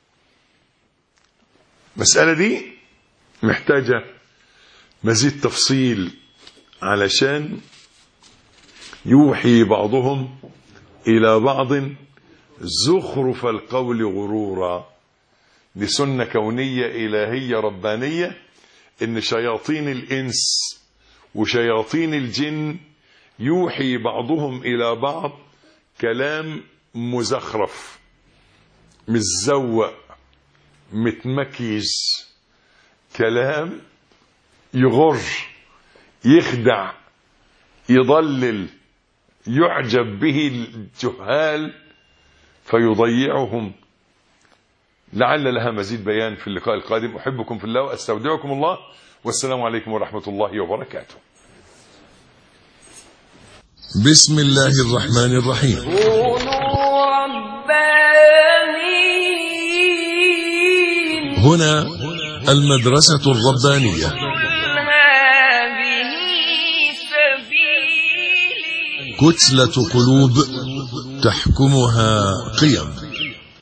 المسألة دي محتاجة مزيد تفصيل علشان يوحي بعضهم إلى بعض زخرف القول غرورا. دي سنة كونية إلهية ربانية، إن شياطين الإنس وشياطين الجن يوحي بعضهم إلى بعض كلام مزخرف، متزوق، متمكيج، كلام يغر، يخدع، يضلل، يعجب به الجهال فيضيعهم لعل لها مزيد بيان في اللقاء القادم. أحبكم في الله وأستودعكم الله، والسلام عليكم ورحمة الله وبركاته. بسم الله الرحمن الرحيم. كونوا ربانيين. هنا المدرسة الربانية. قل هذه سبيلي. كتلة قلوب تحكمها قيم.